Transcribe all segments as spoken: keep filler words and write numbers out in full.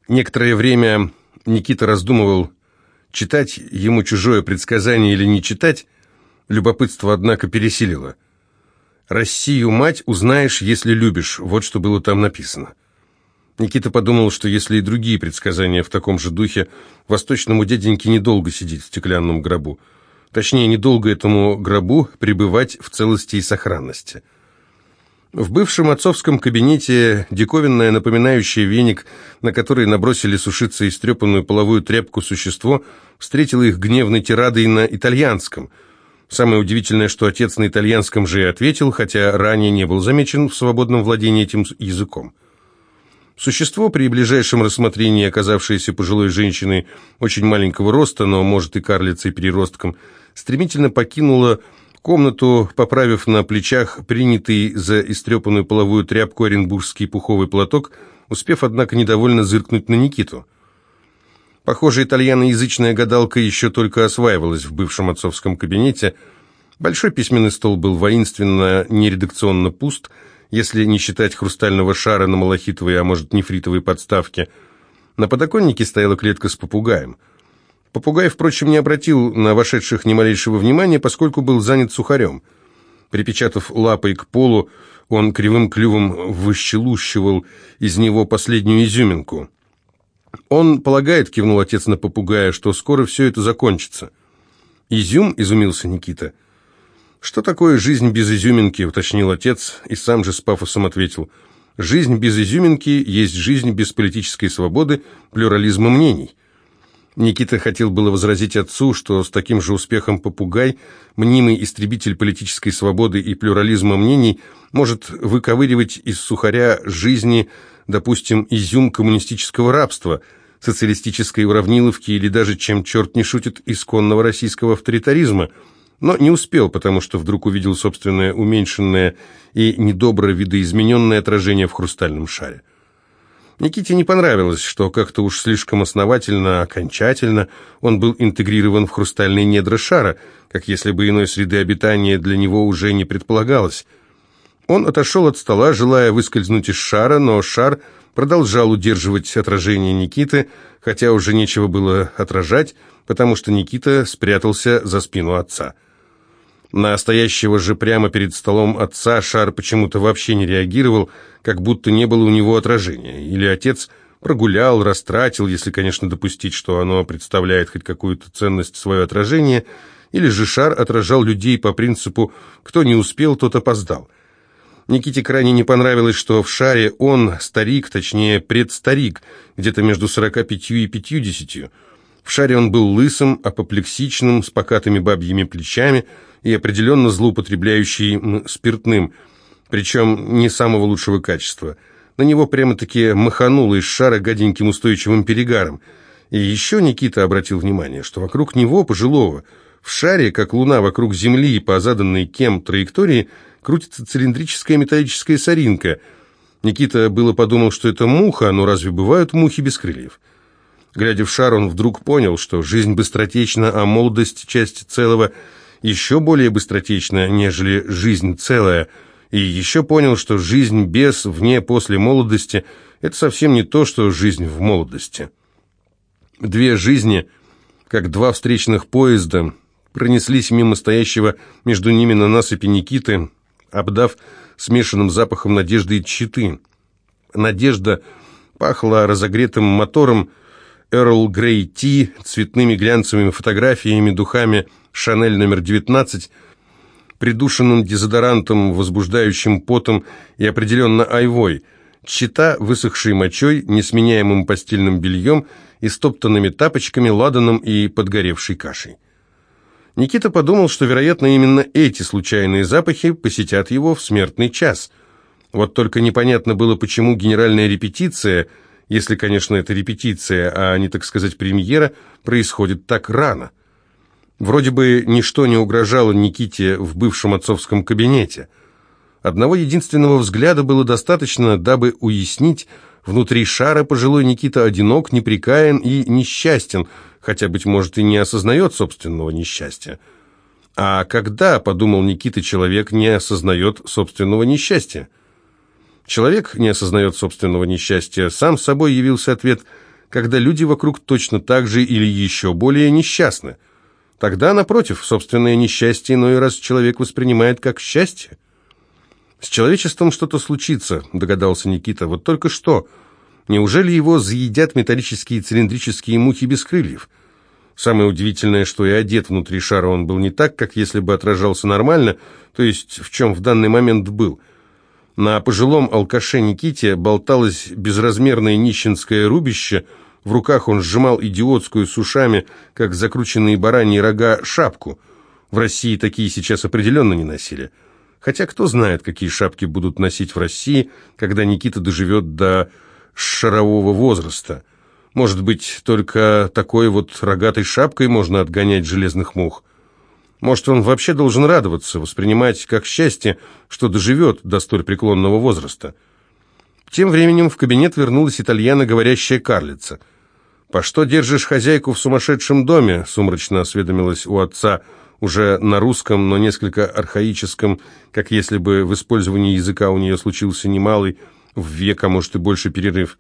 Некоторое время Никита раздумывал, читать ему чужое предсказание или не читать. Любопытство, однако, пересилило. «Россию, мать, узнаешь, если любишь», вот что было там написано. Никита подумал, что если и другие предсказания в таком же духе, восточному дяденьке недолго сидеть в стеклянном гробу. Точнее, недолго этому гробу пребывать в целости и сохранности. В бывшем отцовском кабинете диковинное, напоминающее веник, на который набросили сушиться истрепанную половую тряпку существо, встретило их гневной тирадой на итальянском. Самое удивительное, что отец на итальянском же и ответил, хотя ранее не был замечен в свободном владении этим языком. Существо, при ближайшем рассмотрении оказавшееся пожилой женщиной очень маленького роста, но, может, и карлицей-переростком, стремительно покинуло комнату, поправив на плечах принятый за истрепанную половую тряпку оренбургский пуховый платок, успев, однако, недовольно зыркнуть на Никиту. Похоже, итальяноязычная гадалка еще только осваивалась в бывшем отцовском кабинете. Большой письменный стол был воинственно, нередакционно пуст, если не считать хрустального шара на малахитовой, а может, нефритовой подставке. На подоконнике стояла клетка с попугаем. Попугай, впрочем, не обратил на вошедших ни малейшего внимания, поскольку был занят сухарем. Припечатав лапой к полу, он кривым клювом выщелущивал из него последнюю изюминку. «Он полагает, — кивнул отец на попугая, — что скоро все это закончится». «Изюм?» — изумился Никита. «Что такое жизнь без изюминки?» — уточнил отец, и сам же с пафосом ответил. «Жизнь без изюминки есть жизнь без политической свободы, плюрализма мнений». Никита хотел было возразить отцу, что с таким же успехом попугай, мнимый истребитель политической свободы и плюрализма мнений, может выковыривать из сухаря жизни, допустим, изюм коммунистического рабства, социалистической уравниловки или даже, чем черт не шутит, исконного российского авторитаризма, но не успел, потому что вдруг увидел собственное уменьшенное и недобро видоизмененное отражение в хрустальном шаре. Никите не понравилось, что как-то уж слишком основательно, окончательно он был интегрирован в хрустальные недра шара, как если бы иной среды обитания для него уже не предполагалось. Он отошел от стола, желая выскользнуть из шара, но шар продолжал удерживать отражение Никиты, хотя уже нечего было отражать, потому что Никита спрятался за спину отца. На стоящего же прямо перед столом отца шар почему-то вообще не реагировал, как будто не было у него отражения. Или отец прогулял, растратил, если, конечно, допустить, что оно представляет хоть какую-то ценность свое отражение, или же шар отражал людей по принципу «кто не успел, тот опоздал». Никите крайне не понравилось, что в шаре он старик, точнее предстарик, где-то между сорока пятью и пятьюдесятью. В шаре он был лысым, апоплексичным, с покатыми бабьими плечами и определенно злоупотребляющий спиртным, причем не самого лучшего качества. На него прямо-таки махануло из шара гаденьким устойчивым перегаром. И еще Никита обратил внимание, что вокруг него, пожилого, в шаре, как луна вокруг Земли по заданной кем траектории, крутится цилиндрическая металлическая соринка. Никита было подумал, что это муха, но разве бывают мухи без крыльев? Глядя в шар, он вдруг понял, что жизнь быстротечна, а молодость – часть целого – еще более быстротечна, нежели жизнь целая, и еще понял, что жизнь без, вне, после молодости – это совсем не то, что жизнь в молодости. Две жизни, как два встречных поезда, пронеслись мимо стоящего между ними на насыпи Никиты, обдав смешанным запахом надежды и тщеты. Надежда пахла разогретым мотором, Эрл Грей Ти, цветными глянцевыми фотографиями, духами Шанель номер девятнадцать, придушенным дезодорантом, возбуждающим потом и определенно айвой, тщета, высохшей мочой, несменяемым постельным бельем, истоптанными тапочками, ладаном и подгоревшей кашей. Никита подумал, что, вероятно, именно эти случайные запахи посетят его в смертный час. Вот только непонятно было, почему генеральная репетиция, если, конечно, это репетиция, а не, так сказать, премьера, происходит так рано. Вроде бы ничто не угрожало Никите в бывшем отцовском кабинете. Одного единственного взгляда было достаточно, дабы уяснить, внутри шара пожилой Никита одинок, непрекаян и несчастен, хотя, быть может, и не осознает собственного несчастья. А когда, подумал Никита, человек не осознает собственного несчастья? Человек не осознает собственного несчастья. Сам собой явился ответ, когда люди вокруг точно так же или еще более несчастны. Тогда, напротив, собственное несчастье иной раз человек воспринимает как счастье. «С человечеством что-то случится», — догадался Никита. «Вот только что. Неужели его заедят металлические цилиндрические мухи без крыльев?» Самое удивительное, что и одет внутри шара он был не так, как если бы отражался нормально, то есть в чем в данный момент был. На пожилом алкаше Никите болталось безразмерное нищенское рубище, в руках он сжимал идиотскую с ушами, как закрученные бараньи рога, шапку. В России такие сейчас определенно не носили. Хотя кто знает, какие шапки будут носить в России, когда Никита доживет до шарового возраста. Может быть, только такой вот рогатой шапкой можно отгонять железных мух. Может, он вообще должен радоваться, воспринимать как счастье, что доживет до столь преклонного возраста. Тем временем в кабинет вернулась итальяно говорящая карлица. «По что держишь хозяйку в сумасшедшем доме?» — сумрачно осведомилась у отца, уже на русском, но несколько архаическом, как если бы в использовании языка у нее случился немалый, в век, а может и больше, перерыв.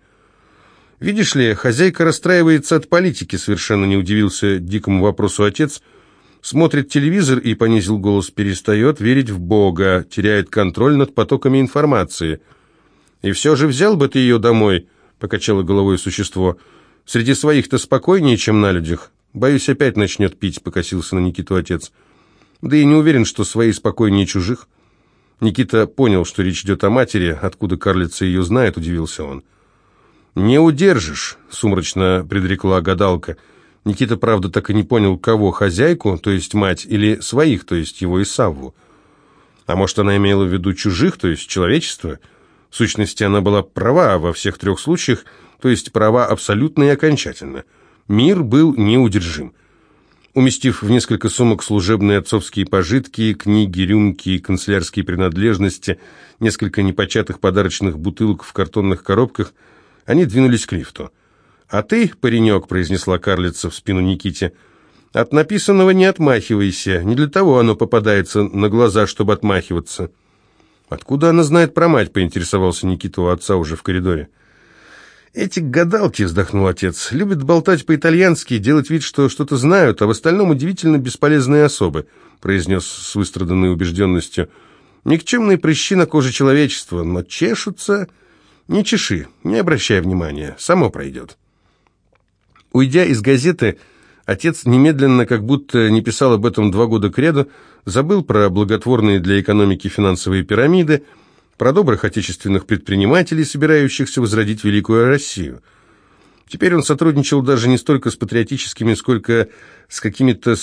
«Видишь ли, хозяйка расстраивается от политики», — совершенно не удивился дикому вопросу отец. «Смотрит телевизор и, понизил голос, перестает верить в Бога, теряет контроль над потоками информации». «И все же взял бы ты ее домой», — покачало головой существо. «Среди своих-то спокойнее, чем на людях. Боюсь, опять начнет пить», — покосился на Никиту отец. «Да и не уверен, что свои спокойнее чужих». Никита понял, что речь идет о матери. Откуда карлица ее знает, удивился он. «Не удержишь», — сумрачно предрекла гадалка. Никита, правда, так и не понял, кого, хозяйку, то есть мать, или своих, то есть его и Савву. А может, она имела в виду чужих, то есть человечество? В сущности, она была права во всех трех случаях, то есть права абсолютно и окончательно. Мир был неудержим. Уместив в несколько сумок служебные отцовские пожитки, книги, рюмки, канцелярские принадлежности, несколько непочатых подарочных бутылок в картонных коробках, они двинулись к лифту. «А ты, паренек», — произнесла карлица в спину Никите, — «от написанного не отмахивайся, не для того оно попадается на глаза, чтобы отмахиваться». «Откуда она знает про мать?» — поинтересовался Никита у отца уже в коридоре. «Эти гадалки», — вздохнул отец, — «любят болтать по-итальянски, делать вид, что что-то знают, а в остальном удивительно бесполезные особы», — произнес с выстраданной убежденностью. «Никчемные прыщи на коже человечества, но чешутся...» «Не чеши, не обращай внимания, само пройдет». Уйдя из газеты, отец немедленно, как будто не писал об этом два года кряду, забыл про благотворные для экономики финансовые пирамиды, про добрых отечественных предпринимателей, собирающихся возродить великую Россию. Теперь он сотрудничал даже не столько с патриотическими, сколько с какими-то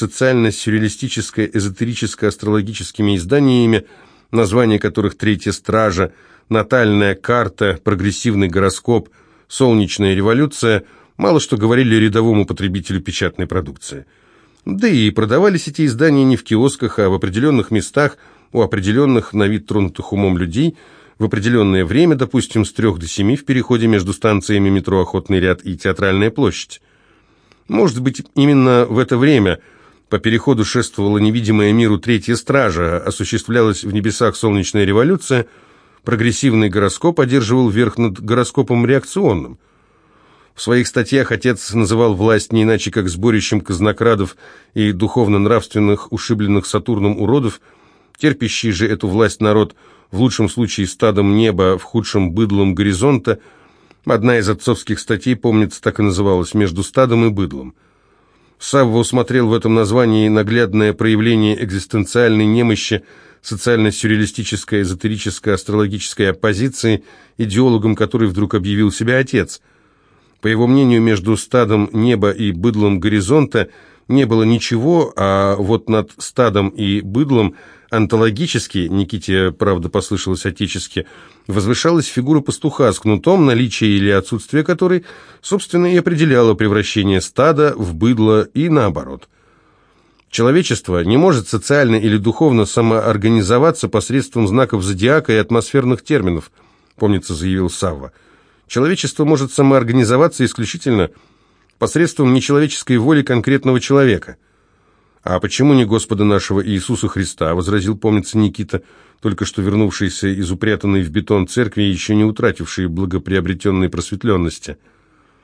социально-сюрреалистическо-эзотерическо-астрологическими изданиями, названия которых «Третья стража», «Натальная карта», «Прогрессивный гороскоп», «Солнечная революция» мало что говорили рядовому потребителю печатной продукции. Да и продавались эти издания не в киосках, а в определенных местах, у определенных на вид тронутых умом людей, в определенное время, допустим, с трех до семи, в переходе между станциями метро «Охотный ряд» и «Театральная площадь». Может быть, именно в это время по переходу шествовала невидимая миру третья стража, осуществлялась в небесах солнечная революция, прогрессивный гороскоп одерживал верх над гороскопом реакционным. В своих статьях отец называл власть не иначе, как сборищем казнокрадов и духовно-нравственных, ушибленных Сатурном уродов, терпящий же эту власть народ, в лучшем случае стадом неба, в худшем быдлом горизонта. Одна из отцовских статей, помнится, так и называлась «Между стадом и быдлом». Савва усмотрел в этом названии наглядное проявление экзистенциальной немощи, социально-сюрреалистической, эзотерической, астрологической оппозиции, идеологом которой вдруг объявил себя отец. По его мнению, между стадом неба и быдлом горизонта не было ничего, а вот над стадом и быдлом онтологически, Никите, правда, послышалось отечески, возвышалась фигура пастуха с кнутом, наличие или отсутствие которой, собственно, и определяло превращение стада в быдло и наоборот. Человечество не может социально или духовно самоорганизоваться посредством знаков зодиака и атмосферных терминов, помнится, заявил Савва. Человечество может самоорганизоваться исключительно посредством нечеловеческой воли конкретного человека. «А почему не Господа нашего Иисуса Христа?» — возразил, помнится, Никита, только что вернувшийся из упрятанной в бетон церкви, еще не утративший благоприобретенной просветленности.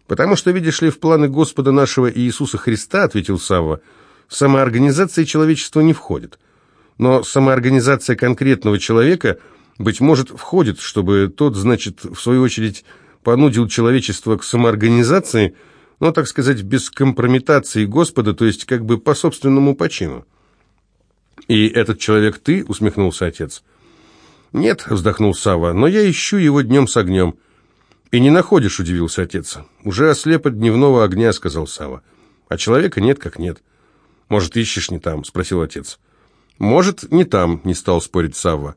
«Потому что, видишь ли, в планы Господа нашего Иисуса Христа, — ответил Савва, — самоорганизация человечества не входит. Но самоорганизация конкретного человека, быть может, входит, чтобы тот, значит, в свою очередь, понудил человечество к самоорганизации, но, так сказать, без компрометации Господа, то есть как бы по собственному почину». «И этот человек ты?» — усмехнулся отец. «Нет», — вздохнул Савва, — «но я ищу его днем с огнем». «И не находишь», — удивился отец. «Уже ослеп от дневного огня», — сказал Савва. «А человека нет как нет». «Может, ищешь не там?» — спросил отец. «Может, не там», — не стал спорить Савва.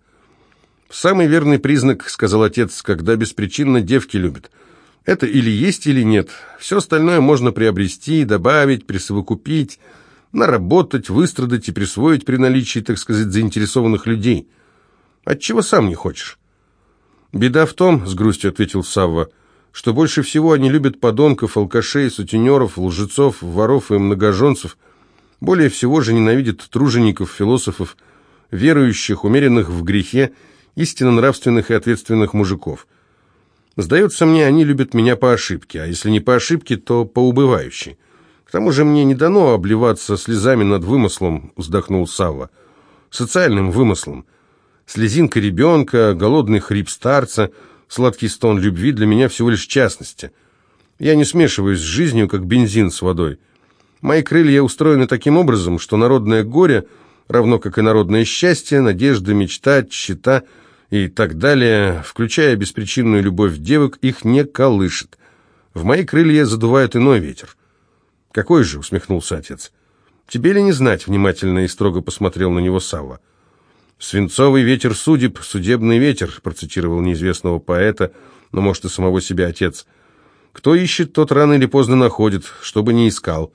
«Самый верный признак, — сказал отец, — когда беспричинно девки любят. Это или есть, или нет. Все остальное можно приобрести, добавить, присовокупить, наработать, выстрадать и присвоить при наличии, так сказать, заинтересованных людей. Отчего сам не хочешь?» «Беда в том, — с грустью ответил Савва, — что больше всего они любят подонков, алкашей, сутенеров, лжецов, воров и многоженцев. Более всего же ненавидят тружеников, философов, верующих, умеренных в грехе, истинно нравственных и ответственных мужиков. Сдается мне, они любят меня по ошибке, а если не по ошибке, то по убывающей. К тому же мне не дано обливаться слезами над вымыслом, — вздохнул Савва, — социальным вымыслом. Слезинка ребенка, голодный хрип старца, сладкий стон любви для меня всего лишь частности. Я не смешиваюсь с жизнью, как бензин с водой. Мои крылья устроены таким образом, что народное горе, равно как и народное счастье, надежда, мечта, тщета и так далее, включая беспричинную любовь девок, их не колышет. В мои крылья задувает иной ветер. «Какой же?» — усмехнулся отец. «Тебе ли не знать?» — внимательно и строго посмотрел на него Савва. «Свинцовый ветер судеб, судебный ветер», — процитировал неизвестного поэта, но, может, и самого себя отец. «Кто ищет, тот рано или поздно находит, что бы ни искал.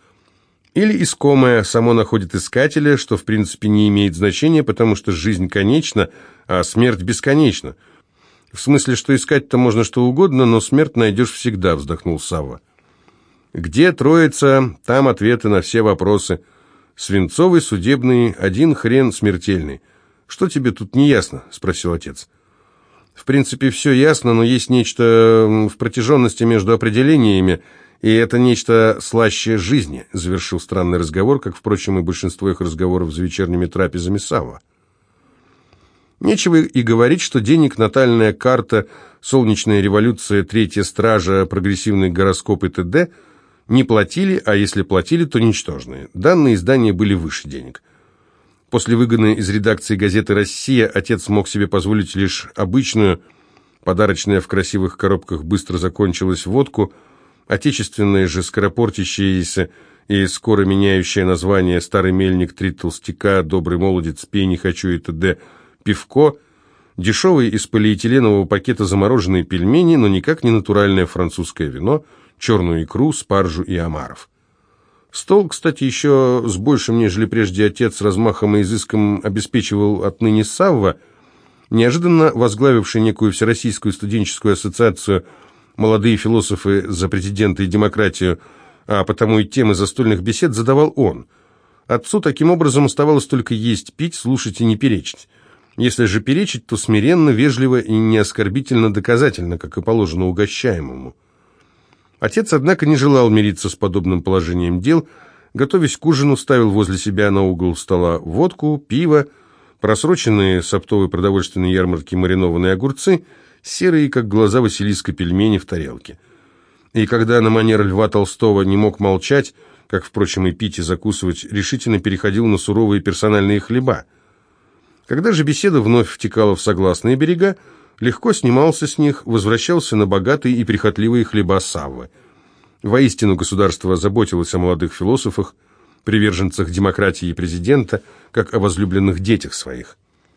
Или искомое само находит искателя, что, в принципе, не имеет значения, потому что жизнь конечна, а смерть бесконечна. В смысле, что искать-то можно что угодно, но смерть найдешь всегда», — вздохнул Савва. «Где Троица, там ответы на все вопросы. Свинцовый, судебный, один хрен смертельный. Что тебе тут не ясно?» — спросил отец. «В принципе, все ясно, но есть нечто в протяженности между определениями, и это нечто слаще жизни», — завершил странный разговор, как, впрочем, и большинство их разговоров за вечерними трапезами Савва. Нечего и говорить, что денег, натальная карта, солнечная революция, третья стража, прогрессивный гороскоп и т.д. не платили, а если платили, то ничтожные. Данные издания были выше денег. После выгона из редакции газеты «Россия» отец мог себе позволить лишь обычную, подарочная в красивых коробках быстро закончилась водку, отечественная же скоропортящаяся и скоро меняющее название «Старый мельник», «Три толстяка», «Добрый молодец», «Пей не хочу» и т.д. пивко, дешевые из полиэтиленового пакета замороженные пельмени, но никак не натуральное французское вино, черную икру, спаржу и омаров. Стол, кстати, еще с большим, нежели прежде отец, размахом и изыском обеспечивал отныне Савва, неожиданно возглавивший некую всероссийскую студенческую ассоциацию «Молодые философы за президента и демократию», а потому и темы застольных бесед задавал он. Отцу таким образом оставалось только есть, пить, слушать и не перечить. Если же перечить, то смиренно, вежливо и не оскорбительно доказательно, как и положено угощаемому. Отец, однако, не желал мириться с подобным положением дел, готовясь к ужину, ставил возле себя на угол стола водку, пиво, просроченные с оптовой продовольственной ярмарки маринованные огурцы, серые, как глаза Василиска, пельмени в тарелке. И когда на манер Льва Толстого не мог молчать, как, впрочем, и пить и закусывать, решительно переходил на суровые персональные хлеба. Когда же беседа вновь втекала в согласные берега, легко снимался с них, возвращался на богатые и прихотливые хлеба Саввы. Воистину государство заботилось о молодых философах, приверженцах демократии и президента, как о возлюбленных детях своих.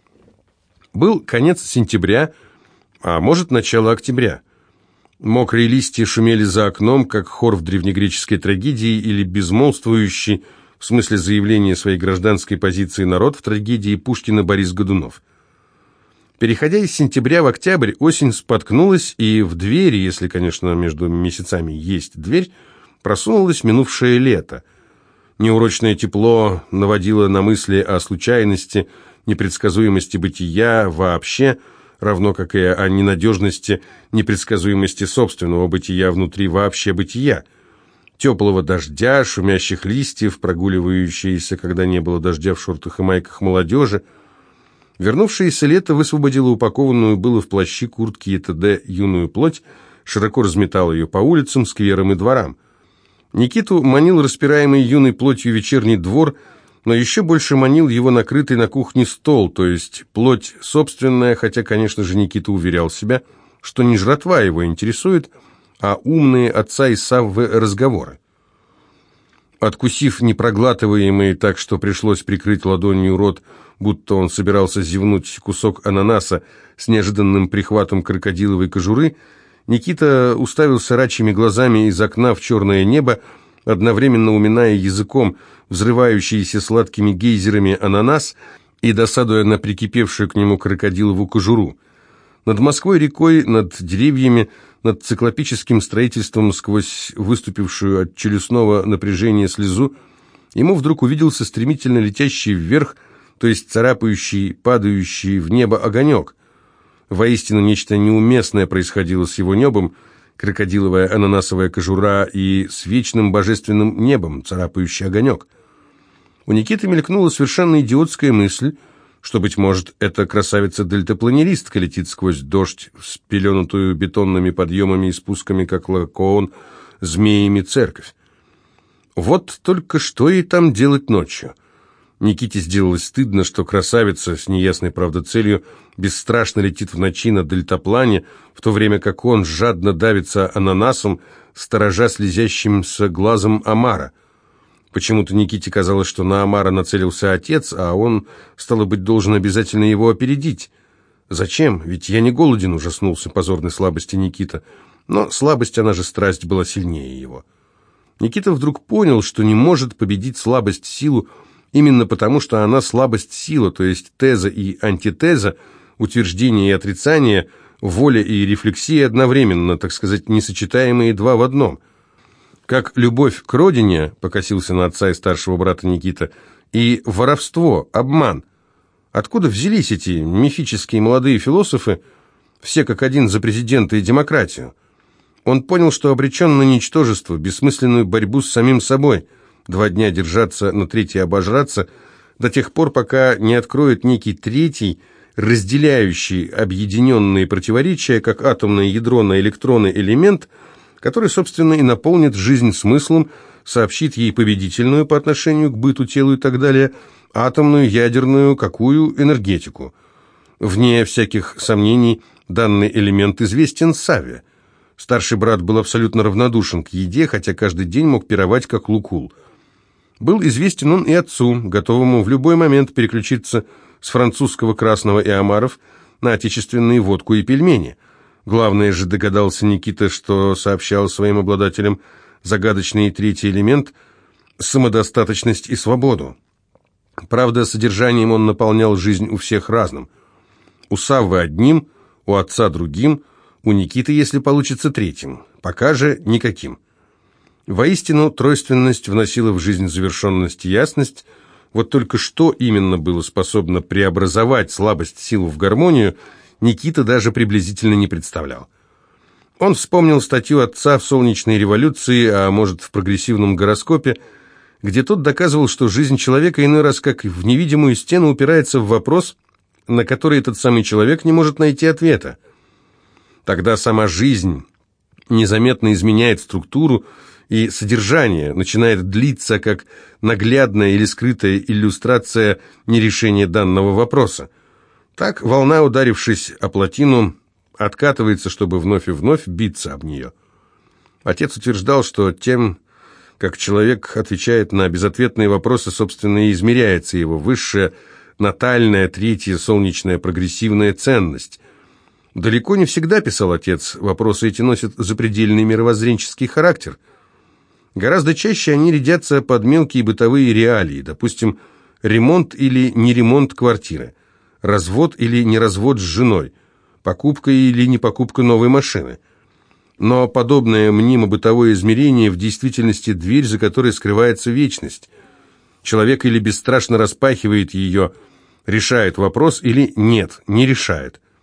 Был конец сентября, а может, начало октября. Мокрые листья шумели за окном, как хор в древнегреческой трагедии или безмолвствующий, в смысле заявления своей гражданской позиции народ в трагедии Пушкина Борис Годунов. Переходя из сентября в октябрь, осень споткнулась, и в двери, если, конечно, между месяцами есть дверь, просунулось минувшее лето. Неурочное тепло наводило на мысли о случайности, непредсказуемости бытия вообще, равно как и о ненадежности, непредсказуемости собственного бытия внутри вообще бытия. Теплого дождя, шумящих листьев, прогуливающиеся, когда не было дождя, в шортах и майках молодежи. Вернувшееся лето высвободило упакованную было в плащи, куртки и т.д. юную плоть, широко разметало ее по улицам, скверам и дворам. Никиту манил распираемый юной плотью вечерний двор, но еще больше манил его накрытый на кухне стол, то есть плоть собственная, хотя, конечно же, Никита уверял себя, что не жратва его интересует, а умные отца и Саввы разговоры. Откусив непроглатываемый так, что пришлось прикрыть ладонью рот, будто он собирался зевнуть кусок ананаса с неожиданным прихватом крокодиловой кожуры, Никита уставился рачьими глазами из окна в черное небо, одновременно уминая языком взрывающийся сладкими гейзерами ананас и досадуя на прикипевшую к нему крокодилову кожуру. Над Москвой рекой, над деревьями, над циклопическим строительством сквозь выступившую от челюстного напряжения слезу, ему вдруг увиделся стремительно летящий вверх, то есть царапающий, падающий в небо огонек. Воистину, нечто неуместное происходило с его небом, крокодиловая ананасовая кожура и с вечным божественным небом, царапающий огонек. У Никиты мелькнула совершенно идиотская мысль, что, быть может, эта красавица-дельтапланеристка летит сквозь дождь, спеленутую бетонными подъемами и спусками, как лакоон, змеями церковь. Вот только что ей там делать ночью? Никите сделалось стыдно, что красавица с неясной, правда, целью бесстрашно летит в ночи на дельтаплане, в то время как он жадно давится ананасом, сторожа слезящимся глазом омара. Почему-то Никите казалось, что на омара нацелился отец, а он, стало быть, должен обязательно его опередить. «Зачем? Ведь я не голоден», — ужаснулся позорной слабости Никита. Но слабость, она же страсть, была сильнее его. Никита вдруг понял, что не может победить слабость силу, именно потому, что она слабость-сила, то есть теза и антитеза, утверждение и отрицание, воля и рефлексия одновременно, так сказать, несочетаемые два в одном. Как любовь к родине, покосился на отца и старшего брата Никита, и воровство, обман. Откуда взялись эти мифические молодые философы, все как один за президента и демократию? Он понял, что обречен на ничтожество, бессмысленную борьбу с самим собой, два дня держаться, на третий обожраться, до тех пор, пока не откроет некий третий, разделяющий объединенные противоречия, как атомное ядро на электроны элемент, который, собственно, и наполнит жизнь смыслом, сообщит ей победительную по отношению к быту, телу и так далее, атомную, ядерную, какую энергетику. Вне всяких сомнений, данный элемент известен Савве. Старший брат был абсолютно равнодушен к еде, хотя каждый день мог пировать как лукул. Был известен он и отцу, готовому в любой момент переключиться с французского красного и омаров на отечественные водку и пельмени. Главное же, догадался Никита, что сообщал своим обладателям загадочный третий элемент – самодостаточность и свободу. Правда, содержанием он наполнял жизнь у всех разным. У Саввы одним, у отца другим, у Никиты, если получится, третьим. Пока же никаким. Воистину, тройственность вносила в жизнь завершенность и ясность. Вот только что именно было способно преобразовать слабость силу в гармонию, Никита даже приблизительно не представлял. Он вспомнил статью отца в «Солнечной революции», а может, в «Прогрессивном гороскопе», где тот доказывал, что жизнь человека иной раз как в невидимую стену упирается в вопрос, на который этот самый человек не может найти ответа. Тогда сама жизнь незаметно изменяет структуру и содержание, начинает длиться как наглядная или скрытая иллюстрация нерешения данного вопроса. Так волна, ударившись о плотину, откатывается, чтобы вновь и вновь биться об нее. Отец утверждал, что тем, как человек отвечает на безответные вопросы, собственно, и измеряется его высшая, натальная, третья, солнечная, прогрессивная ценность. Далеко не всегда, писал отец, вопросы эти носят запредельный мировоззренческий характер. Гораздо чаще они рядятся под мелкие бытовые реалии, допустим, ремонт или не ремонт квартиры, развод или не развод с женой, покупка или не покупка новой машины. Но подобное мнимо-бытовое измерение в действительности дверь, за которой скрывается вечность. Человек или бесстрашно распахивает ее, решает вопрос, или нет, не решает.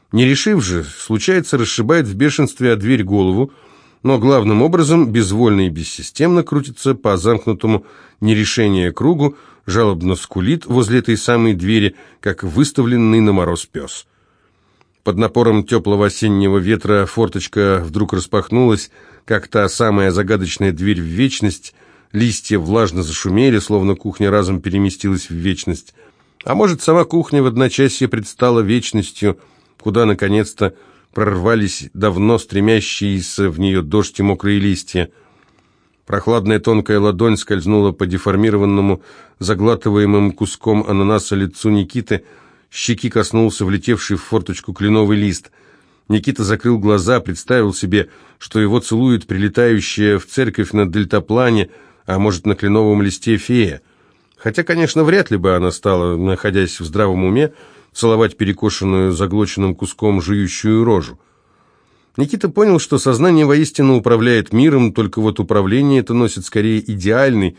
Не решив же, случается, расшибает в бешенстве о дверь голову, но главным образом безвольно и бессистемно крутится по замкнутому нерешения кругу, жалобно скулит возле этой самой двери, как выставленный на мороз пес. Под напором теплого осеннего ветра форточка вдруг распахнулась, как та самая загадочная дверь в вечность, листья влажно зашумели, словно кухня разом переместилась в вечность. А может, сама кухня в одночасье предстала вечностью, куда, наконец-то, прорвались давно стремящиеся в нее дождь и мокрые листья. Прохладная тонкая ладонь скользнула по деформированному, заглатываемым куском ананаса лицу Никиты, щеки коснулся влетевший в форточку кленовый лист. Никита закрыл глаза, представил себе, что его целует прилетающая в церковь на дельтаплане, а может, на кленовом листе фея. Хотя, конечно, вряд ли бы она стала, находясь в здравом уме, целовать перекошенную заглоченным куском жующую рожу. Никита понял, что сознание воистину управляет миром, только вот управление это носит скорее идеальный,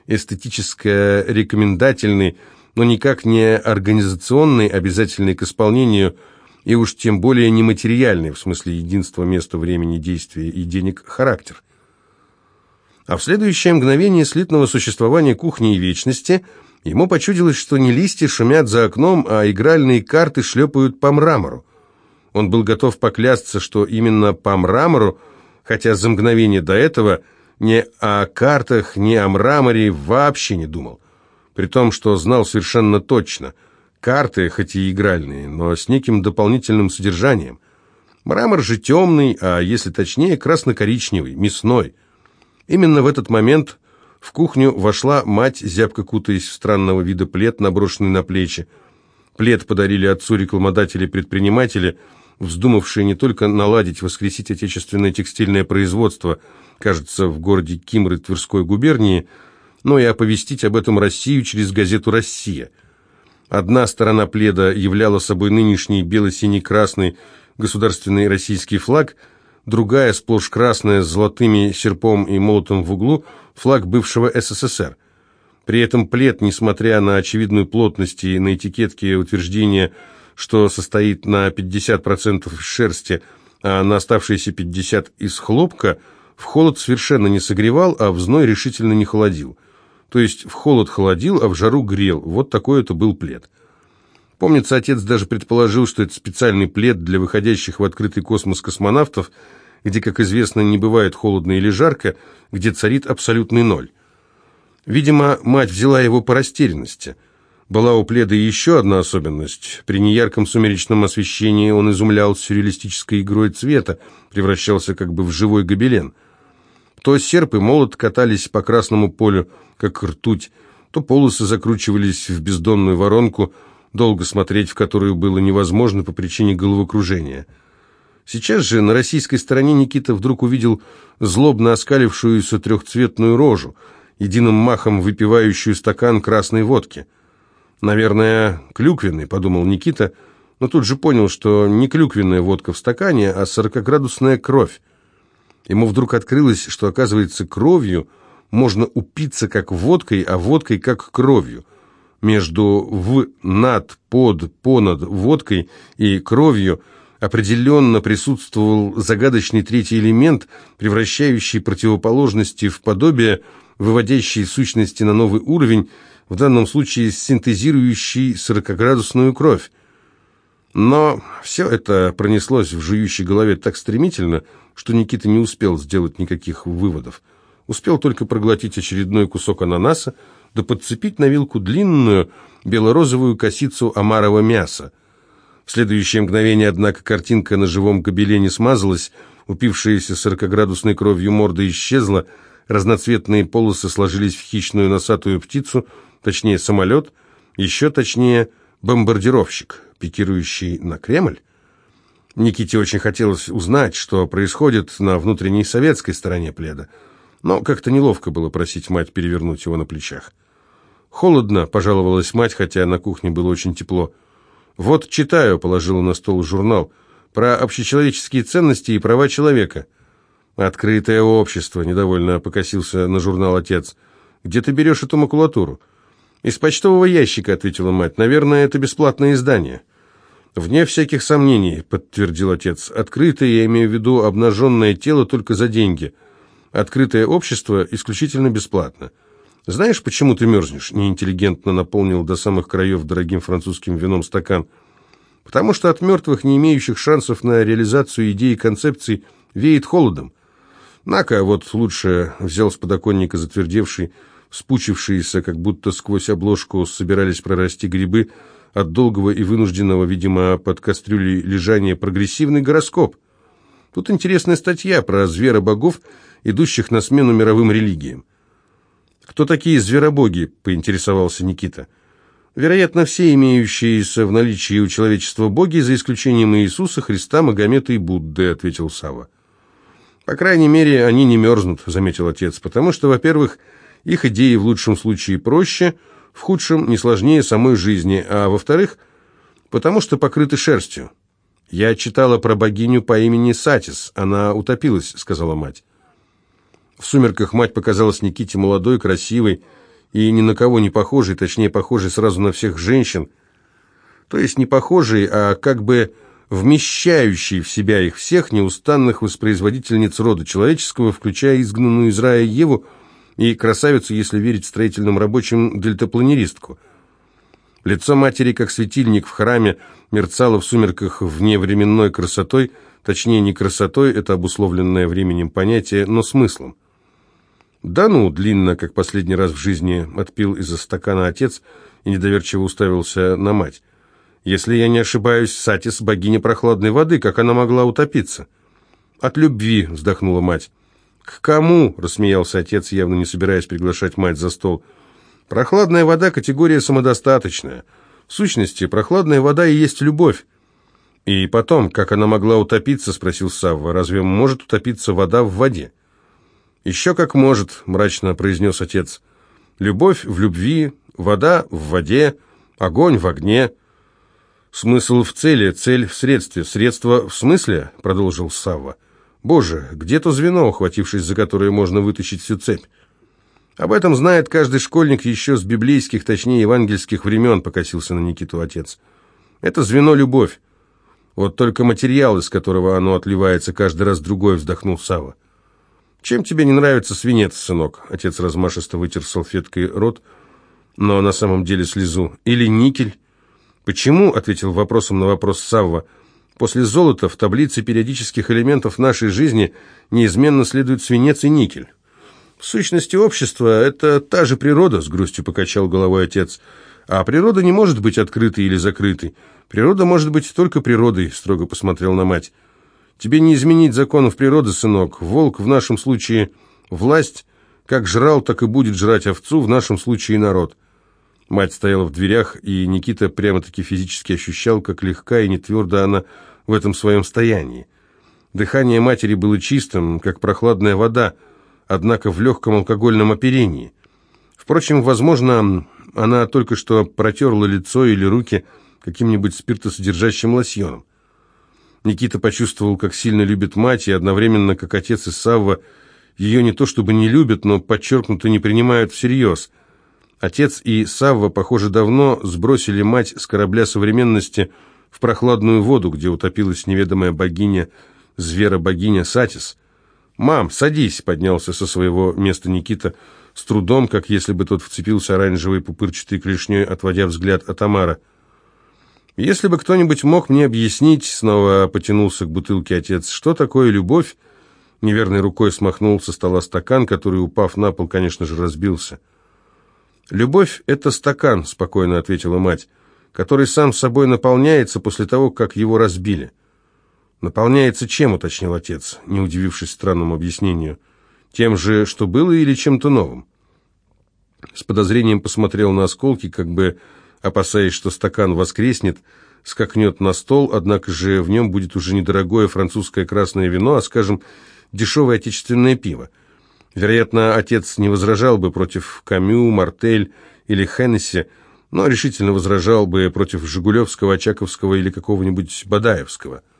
эстетическо-рекомендательный, но никак не организационный, обязательный к исполнению, и уж тем более нематериальный, в смысле единства места, времени, действия и денег, характер. А в следующее мгновение слитного существования кухни и вечности ему почудилось, что не листья шумят за окном, а игральные карты шлепают по мрамору. Он был готов поклясться, что именно по мрамору, хотя за мгновение до этого ни о картах, ни о мраморе вообще не думал. При том, что знал совершенно точно. Карты, хоть и игральные, но с неким дополнительным содержанием. Мрамор же темный, а если точнее, красно-коричневый, мясной. Именно в этот момент в кухню вошла мать, зябко кутаясь в странного вида плед, наброшенный на плечи. Плед подарили отцу рекламодатели-предприниматели, вздумавшие не только наладить, воскресить отечественное текстильное производство, кажется, в городе Кимры Тверской губернии, но и оповестить об этом Россию через газету «Россия». Одна сторона пледа являла собой нынешний бело-синий-красный государственный российский флаг, другая, сплошь красная, с золотыми серпом и молотом в углу, флаг бывшего СССР. При этом плед, несмотря на очевидную плотность и на этикетке утверждение, что состоит на пятьдесят процентов из шерсти, а на оставшиеся пятьдесят процентов из хлопка, в холод совершенно не согревал, а в зной решительно не холодил. То есть в холод холодил, а в жару грел. Вот такой это был плед. Помнится, отец даже предположил, что это специальный плед для выходящих в открытый космос космонавтов, где, как известно, не бывает холодно или жарко, где царит абсолютный ноль. Видимо, мать взяла его по растерянности. Была у пледа еще одна особенность. При неярком сумеречном освещении он изумлял сюрреалистической игрой цвета, превращался как бы в живой гобелен. То серп и молот катались по красному полю, как ртуть, то полосы закручивались в бездонную воронку, долго смотреть в которую было невозможно по причине головокружения. Сейчас же на российской стороне Никита вдруг увидел злобно оскалившуюся трехцветную рожу, единым махом выпивающую стакан красной водки. «Наверное, клюквенный», — подумал Никита, но тут же понял, что не клюквенная водка в стакане, а сорокаградусная кровь. Ему вдруг открылось, что, оказывается, кровью можно упиться как водкой, а водкой как кровью. Между в, над, под, понад водкой и кровью определенно присутствовал загадочный третий элемент, превращающий противоположности в подобие, выводящий сущности на новый уровень, в данном случае синтезирующий сорокаградусную кровь. Но все это пронеслось в жующей голове так стремительно, что Никита не успел сделать никаких выводов. Успел только проглотить очередной кусок ананаса, да подцепить на вилку длинную белорозовую косицу омарова мяса. В следующее мгновение, однако, картинка на живом гобелене смазалась, упившаяся сорокаградусной кровью морда исчезла, разноцветные полосы сложились в хищную носатую птицу, точнее самолет, еще точнее бомбардировщик, пикирующий на Кремль. Никите очень хотелось узнать, что происходит на внутренней советской стороне пледа, но как-то неловко было просить мать перевернуть его на плечах. «Холодно», — пожаловалась мать, хотя на кухне было очень тепло. «Вот читаю», — положила на стол журнал, «про общечеловеческие ценности и права человека». «Открытое общество», — недовольно покосился на журнал отец. «Где ты берешь эту макулатуру?» «Из почтового ящика», — ответила мать. «Наверное, это бесплатное издание». «Вне всяких сомнений», — подтвердил отец. «Открытое, я имею в виду обнаженное тело, только за деньги. Открытое общество исключительно бесплатно. Знаешь, почему ты мерзнешь?» — неинтеллигентно наполнил до самых краев дорогим французским вином стакан. «Потому что от мертвых, не имеющих шансов на реализацию идей и концепций, веет холодом. На-ка, вот лучше», — взял с подоконника затвердевший, вспучившиеся, как будто сквозь обложку собирались прорасти грибы, от долгого и вынужденного, видимо, под кастрюлей лежания, прогрессивный гороскоп. Тут интересная статья про зверобогов, идущих на смену мировым религиям. «Кто такие зверобоги?» — поинтересовался Никита. «Вероятно, все имеющиеся в наличии у человечества боги, за исключением Иисуса, Христа, Магомета и Будды», — ответил Савва. «По крайней мере, они не мерзнут», — заметил отец, «потому что, во-первых, их идеи в лучшем случае проще, в худшем не сложнее самой жизни, а во-вторых, потому что покрыты шерстью». «Я читала про богиню по имени Сатис, она утопилась», — сказала мать. В сумерках мать показалась Никите молодой, красивой и ни на кого не похожей, точнее, похожей сразу на всех женщин, то есть не похожей, а как бы вмещающей в себя их всех, неустанных воспроизводительниц рода человеческого, включая изгнанную из рая Еву, и красавицу, если верить строительным рабочим, дельтапланеристку. Лицо матери, как светильник в храме, мерцало в сумерках вневременной красотой, точнее, не красотой, это обусловленное временем понятие, но смыслом. «Да ну!» — длинно, как последний раз в жизни, отпил из-за стакана отец и недоверчиво уставился на мать. «Если я не ошибаюсь, Сатис — богиня прохладной воды, как она могла утопиться?» «От любви!» — вздохнула мать. «К кому?» — рассмеялся отец, явно не собираясь приглашать мать за стол. «Прохладная вода — категория самодостаточная. В сущности, прохладная вода и есть любовь». «И потом, как она могла утопиться?» — спросил Савва. «Разве может утопиться вода в воде?» «Еще как может», — мрачно произнес отец. «Любовь в любви, вода в воде, огонь в огне». «Смысл в цели, цель в средстве, средство в смысле?» — продолжил Савва. «Боже, где то звено, ухватившись за которое можно вытащить всю цепь?» «Об этом знает каждый школьник еще с библейских, точнее, евангельских времен», — покосился на Никиту отец. «Это звено — любовь. Вот только материал, из которого оно отливается, каждый раз другой», — вздохнул Савва. «Чем тебе не нравится свинец, сынок?» — отец размашисто вытер салфеткой рот, но на самом деле слезу. «Или никель?» «Почему?» — ответил вопросом на вопрос Савва. «После золота в таблице периодических элементов нашей жизни неизменно следуют свинец и никель». «В сущности, общество — это та же природа», — с грустью покачал головой отец. «А природа не может быть открытой или закрытой. Природа может быть только природой», — строго посмотрел на мать. «Тебе не изменить законов природы, сынок. Волк в нашем случае власть, как жрал, так и будет жрать овцу, в нашем случае народ». Мать стояла в дверях, и Никита прямо-таки физически ощущал, как легка и нетвердо она в этом своем стоянии. Дыхание матери было чистым, как прохладная вода, однако в легком алкогольном оперении. Впрочем, возможно, она только что протерла лицо или руки каким-нибудь спиртосодержащим лосьоном. Никита почувствовал, как сильно любит мать, и одновременно, как отец и Савва, ее не то чтобы не любят, но подчеркнуто не принимают всерьез. Отец и Савва, похоже, давно сбросили мать с корабля современности в прохладную воду, где утопилась неведомая богиня, звера-богиня Сатис. «Мам, садись!» — поднялся со своего места Никита, с трудом, как если бы тот вцепился оранжевой пупырчатой клешней, отводя взгляд от Тамара. «Если бы кто-нибудь мог мне объяснить», — снова потянулся к бутылке отец, — «что такое любовь?» Неверной рукой смахнул со стола стакан, который, упав на пол, конечно же, разбился. «Любовь — это стакан», — спокойно ответила мать, — «который сам собой наполняется после того, как его разбили». «Наполняется чем?» — уточнил отец, не удивившись странному объяснению. «Тем же, что было, или чем-то новым?» С подозрением посмотрел на осколки, как бы опасаясь, что стакан воскреснет, скакнет на стол, однако же в нем будет уже недорогое французское красное вино, а, скажем, дешевое отечественное пиво. Вероятно, отец не возражал бы против Камю, Мартель или Хеннесси, но решительно возражал бы против Жигулевского, Очаковского или какого-нибудь Бадаевского.